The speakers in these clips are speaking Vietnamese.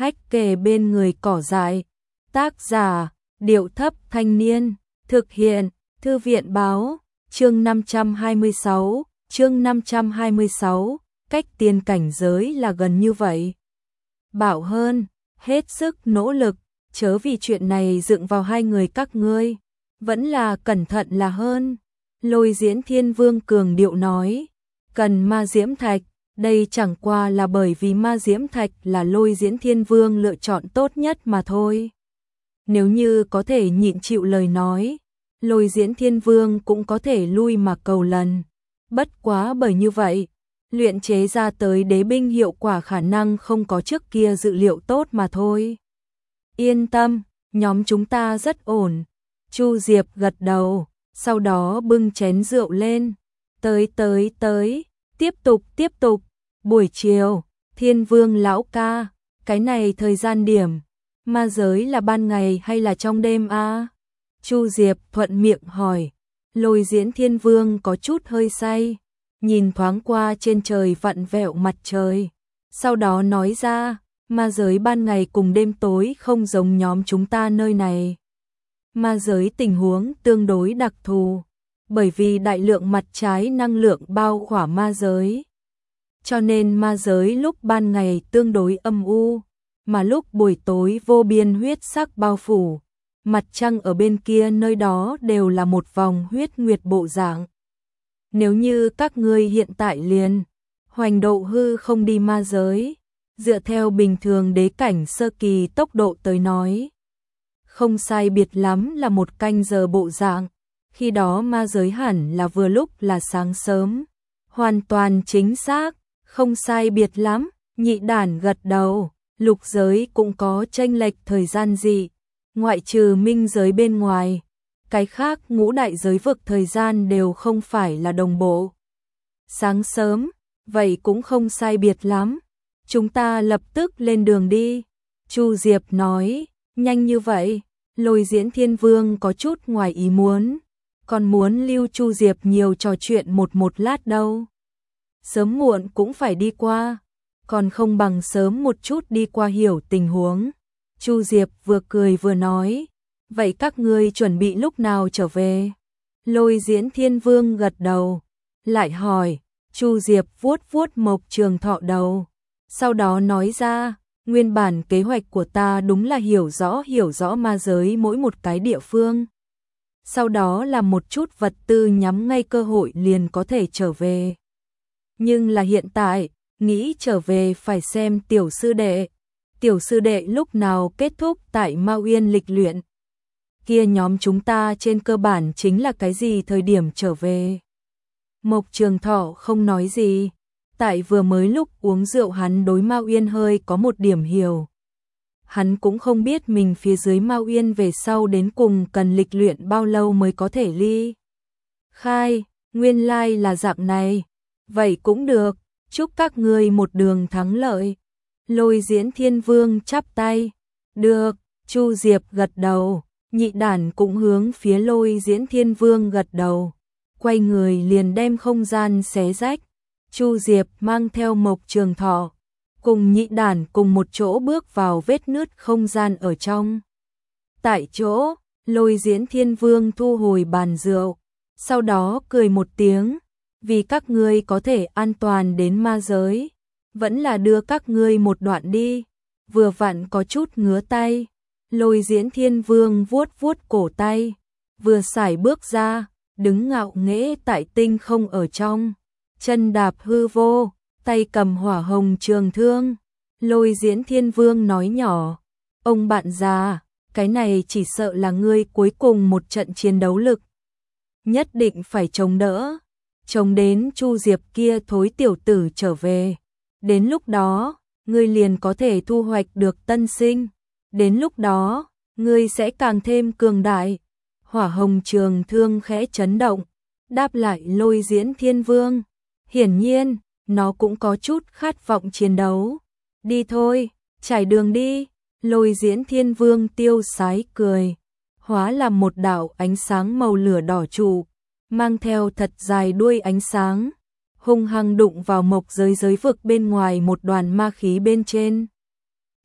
hách kề bên người cỏ dại. Tác giả, Điệu Thấp Thanh Niên, thực hiện, Thư viện báo, chương 526, cách tiên cảnh giới là gần như vậy. Bảo hơn, hết sức nỗ lực, chớ vì chuyện này dựng vào hai người các ngươi, vẫn là cẩn thận là hơn. Lôi Diễn Thiên Vương cường điệu nói, cần ma diễm thạch, đây chẳng qua là bởi vì ma diễm thạch là Lôi Diễn Thiên Vương lựa chọn tốt nhất mà thôi. Nếu như có thể nhịn chịu lời nói, Lôi Diễn Thiên Vương cũng có thể lui mà cầu lần. Bất quá bởi như vậy, luyện chế ra tới đế binh hiệu quả khả năng không có trước kia dự liệu tốt mà thôi. Yên tâm, nhóm chúng ta rất ổn. Chu Diệp gật đầu, sau đó bưng chén rượu lên. Tới, tiếp tục. Buổi chiều, Thiên Vương lão ca, cái này thời gian điểm, ma giới là ban ngày hay là trong đêm a? Chu Diệp thuận miệng hỏi. Lôi Diễn Thiên Vương có chút hơi say, nhìn thoáng qua trên trời vặn vẹo mặt trời, sau đó nói ra, ma giới ban ngày cùng đêm tối không giống nhóm chúng ta nơi này. Ma giới tình huống tương đối đặc thù, bởi vì đại lượng mặt trái năng lượng bao khỏa ma giới. Cho nên ma giới lúc ban ngày tương đối âm u, mà lúc buổi tối vô biên huyết sắc bao phủ. Mặt trăng ở bên kia nơi đó đều là một vòng huyết nguyệt bộ dạng. Nếu như các ngươi hiện tại liền hoành độ hư không đi ma giới, dựa theo bình thường đế cảnh sơ kỳ tốc độ tới nói, không sai biệt lắm là 1 canh giờ bộ dạng, khi đó ma giới hẳn là vừa lúc là sáng sớm. Hoàn toàn chính xác, không sai biệt lắm, Nhị Đản gật đầu, lục giới cũng có chênh lệch thời gian gì. Ngoại trừ minh giới bên ngoài, cái khác ngũ đại giới vực thời gian đều không phải là đồng bộ. Sáng sớm, vậy cũng không sai biệt lắm. Chúng ta lập tức lên đường đi. Chu Diệp nói, nhanh như vậy, Lôi Diễn Thiên Vương có chút ngoài ý muốn, còn muốn lưu Chu Diệp nhiều trò chuyện một lát đâu. Sớm muộn cũng phải đi qua, còn không bằng sớm một chút đi qua hiểu tình huống. Chu Diệp vừa cười vừa nói, vậy các ngươi chuẩn bị lúc nào trở về? Lôi Diễn Thiên Vương gật đầu, lại hỏi. Chu Diệp vuốt Mộc Trường Thọ đầu, sau đó nói ra, nguyên bản kế hoạch của ta đúng là hiểu rõ ma giới mỗi một cái địa phương. Sau đó là một chút vật tư nhắm ngay cơ hội liền có thể trở về. Nhưng là hiện tại, nghĩ trở về phải xem tiểu sư đệ lúc nào kết thúc tại Ma Uyên lịch luyện. Kia nhóm chúng ta trên cơ bản chính là cái gì thời điểm trở về. Mộc Trường Thọ không nói gì, tại vừa mới lúc uống rượu hắn đối Ma Uyên hơi có một điểm hiểu. Hắn cũng không biết mình phía dưới Ma Uyên về sau đến cùng cần lịch luyện bao lâu mới có thể ly khai, nguyên lai là dạng này. Vậy cũng được, chúc các ngươi một đường thắng lợi. Lôi Diễn Thiên Vương chắp tay. Được, Chu Diệp gật đầu, Nhị Đản cũng hướng phía Lôi Diễn Thiên Vương gật đầu. Quay người liền đem không gian xé rách. Chu Diệp mang theo Mộc Trường Thọ, cùng Nhị Đản cùng một chỗ bước vào vết nứt không gian ở trong. Tại chỗ, Lôi Diễn Thiên Vương thu hồi bàn rượu, sau đó cười một tiếng, vì các ngươi có thể an toàn đến ma giới, vẫn là đưa các ngươi một đoạn đi. Vừa vặn có chút ngứa tay, Lôi Diễn Thiên Vương vuốt cổ tay, vừa sải bước ra, đứng ngạo nghễ tại tinh không ở trong, chân đạp hư vô, tay cầm hỏa hồng trường thương. Lôi Diễn Thiên Vương nói nhỏ, ông bạn già, cái này chỉ sợ là ngươi cuối cùng một trận chiến đấu lực. Nhất định phải chống đỡ, chống đến Chu Diệp kia thối tiểu tử trở về. Đến lúc đó, ngươi liền có thể thu hoạch được tân sinh. Đến lúc đó, ngươi sẽ càng thêm cường đại. Hỏa hồng trường thương khẽ chấn động, đáp lại Lôi Diễn Thiên Vương. Hiển nhiên, nó cũng có chút khát vọng chiến đấu. Đi thôi, trải đường đi. Lôi Diễn Thiên Vương tiêu sái cười, hóa làm một đạo ánh sáng màu lửa đỏ trụ, mang theo thật dài đuôi ánh sáng, hung hăng đụng vào mộc giới vực bên ngoài một đoàn ma khí bên trên.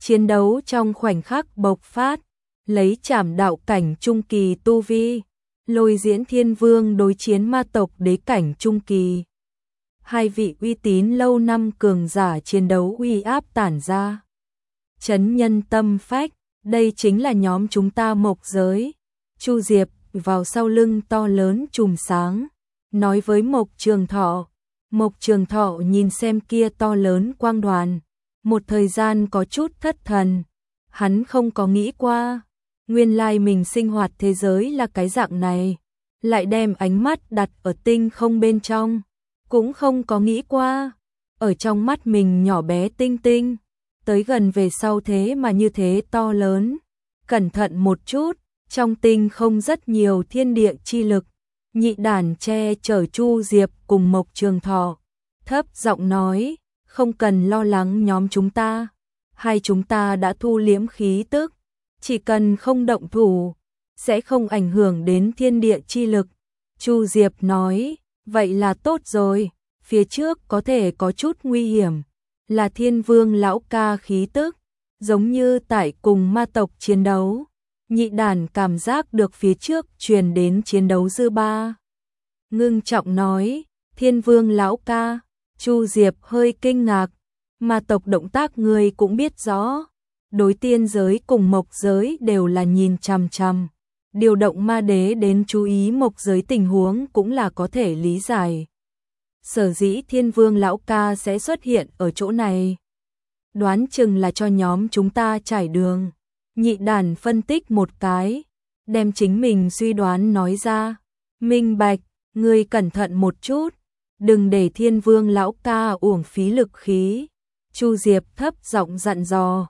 Chiến đấu trong khoảnh khắc bộc phát, lấy trảm đạo cảnh trung kỳ tu vi, Lôi Diễn Thiên Vương đối chiến ma tộc đế cảnh trung kỳ. Hai vị uy tín lâu năm cường giả chiến đấu uy áp tản ra, chấn nhân tâm phách. Đây chính là nhóm chúng ta Mộc giới. Chu Diệp vào sau lưng to lớn chùm sáng, nói với Mộc Trường Thọ. Mộc Trường Thọ nhìn xem kia to lớn quang đoàn, một thời gian có chút thất thần. Hắn không có nghĩ qua, nguyên lai mình sinh hoạt thế giới là cái dạng này, lại đem ánh mắt đặt ở tinh không bên trong. Cũng không có nghĩ qua, ở trong mắt mình nhỏ bé tinh tinh, tới gần về sau thế mà như thế to lớn. Cẩn thận một chút, trong tinh không rất nhiều thiên địa chi lực. Nhị đàn che chở Chu Diệp cùng Mộc Trường Thọ, thấp giọng nói, không cần lo lắng nhóm chúng ta, hai chúng ta đã thu liễm khí tức, chỉ cần không động thủ, sẽ không ảnh hưởng đến thiên địa chi lực. Chu Diệp nói, vậy là tốt rồi, phía trước có thể có chút nguy hiểm, là Thiên Vương lão ca khí tức, giống như tại cùng ma tộc chiến đấu. Nhị đàn cảm giác được phía trước truyền đến chiến đấu dư ba. Ngưng trọng nói, Thiên Vương lão ca. Chu Diệp hơi kinh ngạc, ma tộc động tác người cũng biết rõ, đối tiên giới cùng Mộc giới đều là nhìn chằm chằm, điều động ma đế đến chú ý Mộc giới tình huống cũng là có thể lý giải. Sở dĩ Thiên Vương lão ca sẽ xuất hiện ở chỗ này, đoán chừng là cho nhóm chúng ta trải đường. Nhị đàn phân tích một cái, đem chính mình suy đoán nói ra. Minh bạch, ngươi cẩn thận một chút, đừng để Thiên Vương lão ca uổng phí lực khí. Chu Diệp thấp giọng dặn dò.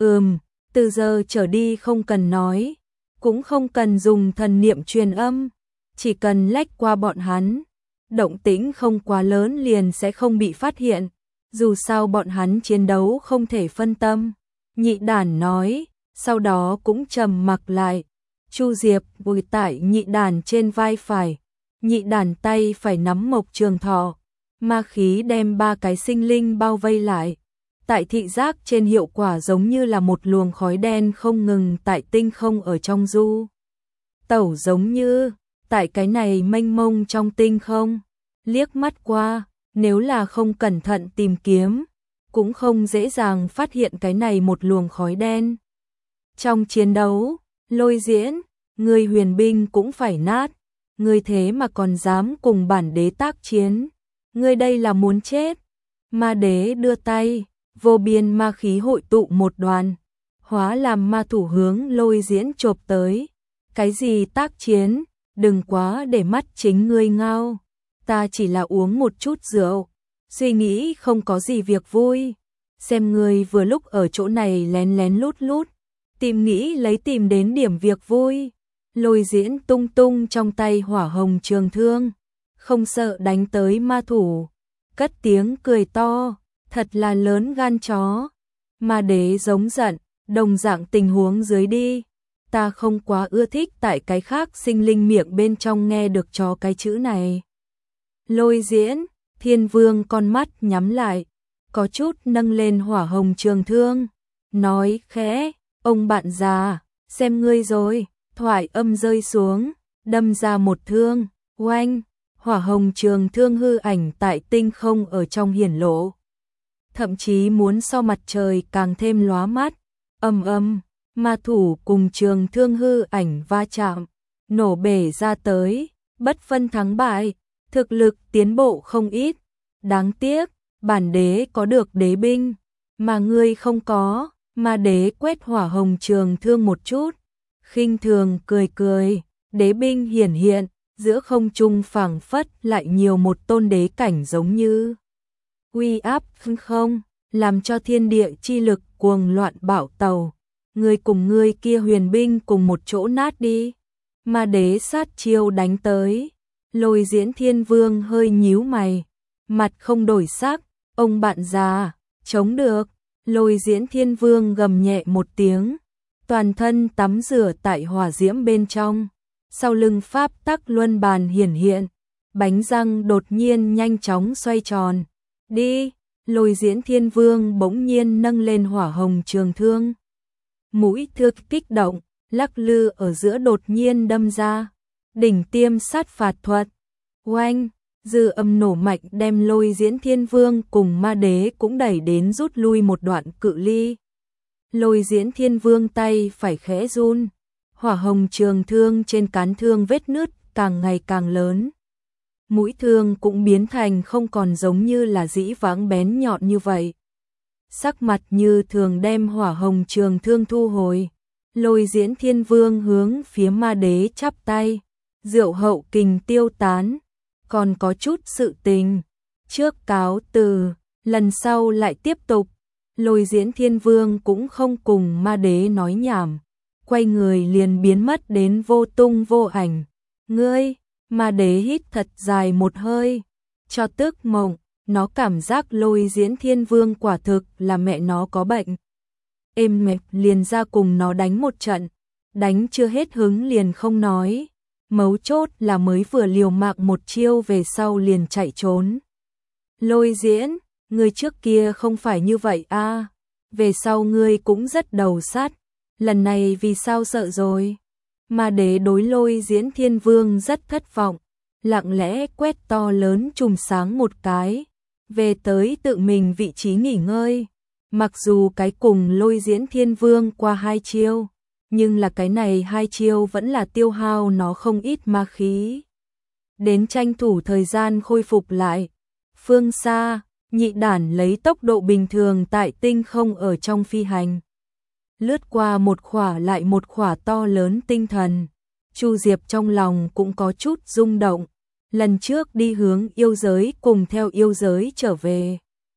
Từ giờ trở đi không cần nói, cũng không cần dùng thần niệm truyền âm, chỉ cần lách qua bọn hắn, động tĩnh không quá lớn liền sẽ không bị phát hiện. Dù sao bọn hắn chiến đấu không thể phân tâm. Nhị đàn nói, sau đó cũng trầm mặc lại. Chu Diệp vùi tại nhị đàn trên vai phải, nhị đàn tay phải nắm Mộc Trường Thọ, ma khí đem ba cái sinh linh bao vây lại. Tại thị giác trên hiệu quả giống như là một luồng khói đen không ngừng tại tinh không ở trong du tẩu, giống như tại cái này mênh mông trong tinh không, liếc mắt qua, nếu là không cẩn thận tìm kiếm, cũng không dễ dàng phát hiện cái này một luồng khói đen. Trong chiến đấu, Lôi Diễn, người huyền binh cũng phải nát, ngươi thế mà còn dám cùng bản đế tác chiến, ngươi đây là muốn chết. Ma đế đưa tay, vô biên ma khí hội tụ một đoàn, hóa làm ma thủ hướng Lôi Diễn chộp tới. Cái gì tác chiến, đừng quá để mắt chính ngươi ngao, ta chỉ là uống một chút rượu, suy nghĩ không có gì việc vui, xem ngươi vừa lúc ở chỗ này lén lén lút lút, tìm nghĩ lấy tìm đến điểm việc vui. Lôi Diễn tung tung trong tay hỏa hồng trường thương, không sợ đánh tới ma thủ, cất tiếng cười to, thật là lớn gan chó. Ma đế giống giận, đồng dạng tình huống dưới đi, ta không quá ưa thích tại cái khác sinh linh miệng bên trong nghe được chó cái chữ này. Lôi Diễn, Thiên Vương con mắt nhắm lại, có chút nâng lên hỏa hồng trường thương, nói khẽ, ông bạn già, xem ngươi rồi. Thoại âm rơi xuống, đâm ra một thương, oanh, hỏa hồng trường thương hư ảnh tại tinh không ở trong hiển lộ. Thậm chí muốn so mặt trời càng thêm lóa mắt, ma thủ cùng trường thương hư ảnh va chạm, nổ bể ra tới, bất phân thắng bại, thực lực tiến bộ không ít. Đáng tiếc, bản đế có được đế binh, mà ngươi không có. Ma đế quét hỏa hồng trường thương một chút, khinh thường cười cười, đế binh hiển hiện, giữa không trung phảng phất lại nhiều một tôn đế cảnh giống như uy áp không, làm cho thiên địa chi lực cuồng loạn bạo tàu. Ngươi cùng ngươi kia huyền binh cùng một chỗ nát đi. Ma đế sát chiêu đánh tới, Lôi Diễn Thiên Vương hơi nhíu mày, mặt không đổi sắc, ông bạn già, chống được. Lôi Diễn Thiên Vương gầm nhẹ một tiếng, toàn thân tắm rửa tại hỏa diễm bên trong, sau lưng pháp tắc luân bàn hiển hiện, bánh răng đột nhiên nhanh chóng xoay tròn. Đi, Lôi Diễn Thiên Vương bỗng nhiên nâng lên hỏa hồng trường thương. Mũi thương kích động, lắc lư ở giữa đột nhiên đâm ra. Đỉnh tiêm sát phạt thuật. Oanh, dư âm nổ mạnh đem Lôi Diễn Thiên Vương cùng ma đế cũng đẩy đến rút lui một đoạn cự ly. Lôi Diễn Thiên Vương tay phải khẽ run. Hỏa hồng trường thương trên cán thương vết nứt càng ngày càng lớn. Mũi thương cũng biến thành không còn giống như là dĩ vãng bén nhọn như vậy. Sắc mặt như thường đem hỏa hồng trường thương thu hồi. Lôi Diễn Thiên Vương hướng phía ma đế chắp tay. Diệu hậu kình tiêu tán. Còn có chút sự tình. Trước cáo từ, lần sau lại tiếp tục. Lôi Diễn Thiên Vương cũng không cùng ma đế nói nhảm. Quay người liền biến mất đến vô tung vô ảnh. Ngươi, ma đế hít thật dài một hơi. Cho tức mộng, nó cảm giác Lôi Diễn Thiên Vương quả thực là mẹ nó có bệnh. Êm mệt liền ra cùng nó đánh một trận. Đánh chưa hết hứng liền không nói. Mấu chốt là mới vừa liều mạng một chiêu về sau liền chạy trốn. Lôi Diễn, ngươi trước kia không phải như vậy a, về sau ngươi cũng rất đầu sát. Lần này vì sao sợ rồi? Ma đế đối Lôi Diễn Thiên Vương rất thất vọng, lặng lẽ quét to lớn chùm sáng một cái, về tới tự mình vị trí nghỉ ngơi. Mặc dù cái cùng Lôi Diễn Thiên Vương qua 2 chiêu, nhưng là cái này 2 chiêu vẫn là tiêu hao nó không ít ma khí. Đến tranh thủ thời gian khôi phục lại. Phương xa, Nhị Đản lấy tốc độ bình thường tại tinh không ở trong phi hành. Lướt qua một khỏa lại một khỏa to lớn tinh thần. Chu Diệp trong lòng cũng có chút rung động. Lần trước đi hướng yêu giới cùng theo yêu giới trở về.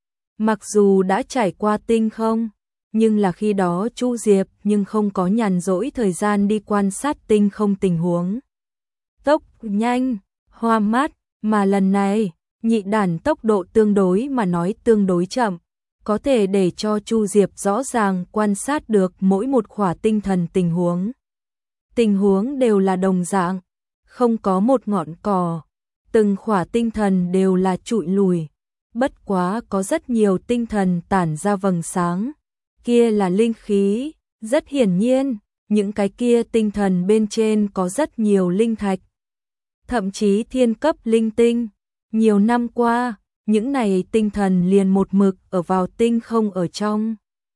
Mặc dù đã trải qua tinh không, nhưng là khi đó Chu Diệp nhưng không có nhàn rỗi thời gian đi quan sát tinh không tình huống. Tốc nhanh, hoa mát, mà lần này, Nhị Đản tốc độ tương đối mà nói tương đối chậm, có thể để cho Chu Diệp rõ ràng quan sát được mỗi một khỏa tinh thần tình huống. Tình huống đều là đồng dạng, không có một ngọn cỏ, từng khỏa tinh thần đều là trụi lùi, bất quá có rất nhiều tinh thần tản ra vầng sáng, kia là linh khí, rất hiển nhiên, những cái kia tinh thần bên trên có rất nhiều linh thạch, thậm chí thiên cấp linh tinh. Nhiều năm qua, những này tinh thần liền một mực ở vào tinh không ở trong.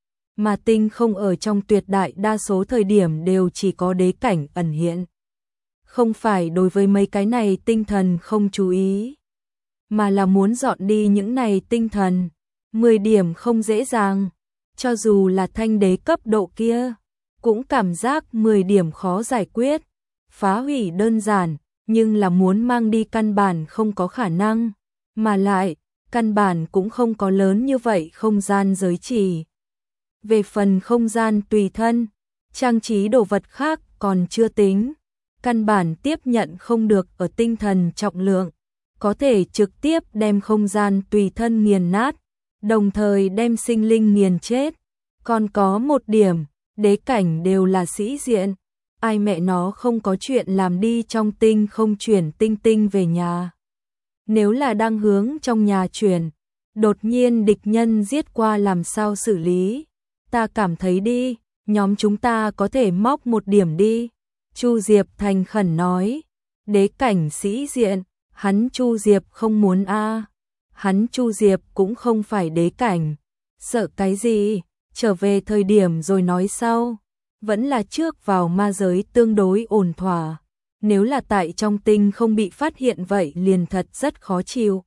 Mà tinh không ở trong tuyệt đại đa số thời điểm đều chỉ có đế cảnh ẩn hiện. Không phải đối với mấy cái này tinh thần không chú ý, mà là muốn dọn đi những này tinh thần. 10 điểm không dễ dàng, cho dù là thanh đế cấp độ kia, cũng cảm giác 10 điểm khó giải quyết. Phá hủy đơn giản, nhưng là muốn mang đi căn bản không có khả năng, mà lại, căn bản cũng không có lớn như vậy không gian giới chỉ. Về phần không gian tùy thân, trang trí đồ vật khác còn chưa tính, căn bản tiếp nhận không được ở tinh thần trọng lượng, có thể trực tiếp đem không gian tùy thân nghiền nát, đồng thời đem sinh linh nghiền chết. Còn có một điểm, đế cảnh đều là sĩ diện. Ai mẹ nó không có chuyện làm đi trong tinh không chuyển tinh tinh về nhà. Nếu là đang hướng trong nhà chuyển, đột nhiên địch nhân giết qua làm sao xử lý? Ta cảm thấy đi, nhóm chúng ta có thể móc một điểm đi. Chu Diệp thành khẩn nói, đế cảnh sĩ diện, hắn Chu Diệp không muốn a, hắn Chu Diệp cũng không phải đế cảnh. Sợ cái gì, trở về thời điểm rồi nói sau. Vẫn là trước vào ma giới tương đối ổn thỏa, nếu là tại trong tinh không bị phát hiện vậy liền thật rất khó chịu.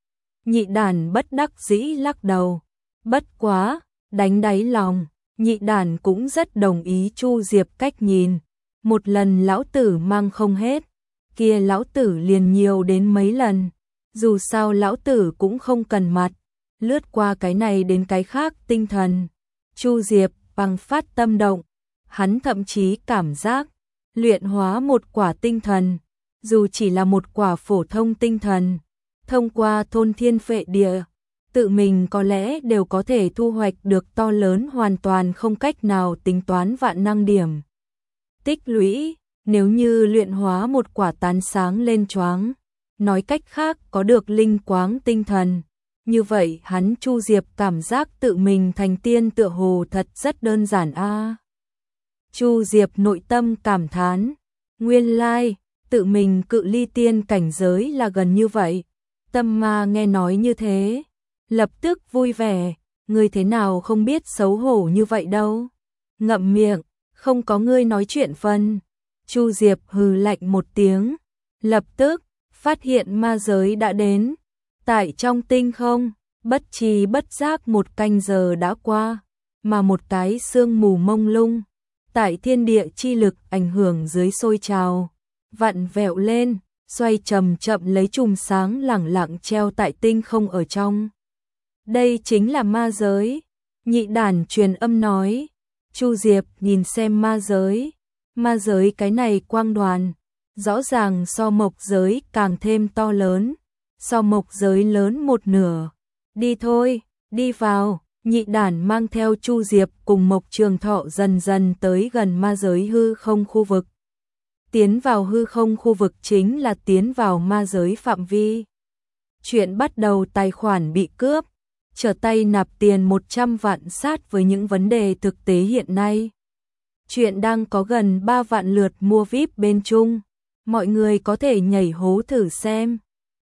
Nhị Đản bất đắc dĩ lắc đầu, bất quá, đánh đáy lòng, Nhị Đản cũng rất đồng ý Chu Diệp cách nhìn. Một lần lão tử mang không hết, kia lão tử liền nhiều đến mấy lần, dù sao lão tử cũng không cần mặt, lướt qua cái này đến cái khác tinh thần. Chu Diệp bằng phát tâm động. Hắn thậm chí cảm giác, luyện hóa một quả tinh thần, dù chỉ là một quả phổ thông tinh thần, thông qua thôn thiên phệ địa, tự mình có lẽ đều có thể thu hoạch được to lớn hoàn toàn không cách nào tính toán vạn năng điểm. Tích lũy, nếu như luyện hóa một quả tán sáng lên choáng, nói cách khác có được linh quáng tinh thần, Như vậy hắn Chu Diệp cảm giác tự mình thành tiên tựa hồ thật rất đơn giản a. Chu Diệp nội tâm cảm thán, nguyên lai, tự mình cự ly tiên cảnh giới là gần như vậy. Tâm Ma nghe nói như thế, lập tức vui vẻ, ngươi thế nào không biết xấu hổ như vậy đâu. Ngậm miệng, không có ngươi nói chuyện phân. Chu Diệp hừ lạnh một tiếng, lập tức phát hiện ma giới đã đến. Tại trong tinh không, bất tri bất giác một canh giờ đã qua, mà một cái sương mù mông lung, tại thiên địa chi lực ảnh hưởng dưới sôi trào, vặn vẹo lên, xoay chậm chậm lấy chùm sáng lẳng lặng treo tại tinh không ở trong. Đây chính là ma giới, Nhị Đản truyền âm nói. Chu Diệp nhìn xem ma giới cái này quang đoàn, rõ ràng so mộc giới càng thêm to lớn, so mộc giới lớn một nửa. Đi thôi, đi vào. Nhị Đản mang theo Chu Diệp cùng Mộc Trường Thọ dần dần tới gần ma giới hư không khu vực. Tiến vào hư không khu vực chính là tiến vào ma giới phạm vi. Chuyện bắt đầu tài khoản bị cướp, trở tay nạp tiền 100 vạn sát với những vấn đề thực tế hiện nay. Chuyện đang có gần 3 vạn lượt mua VIP bên chung, mọi người có thể nhảy hố thử xem.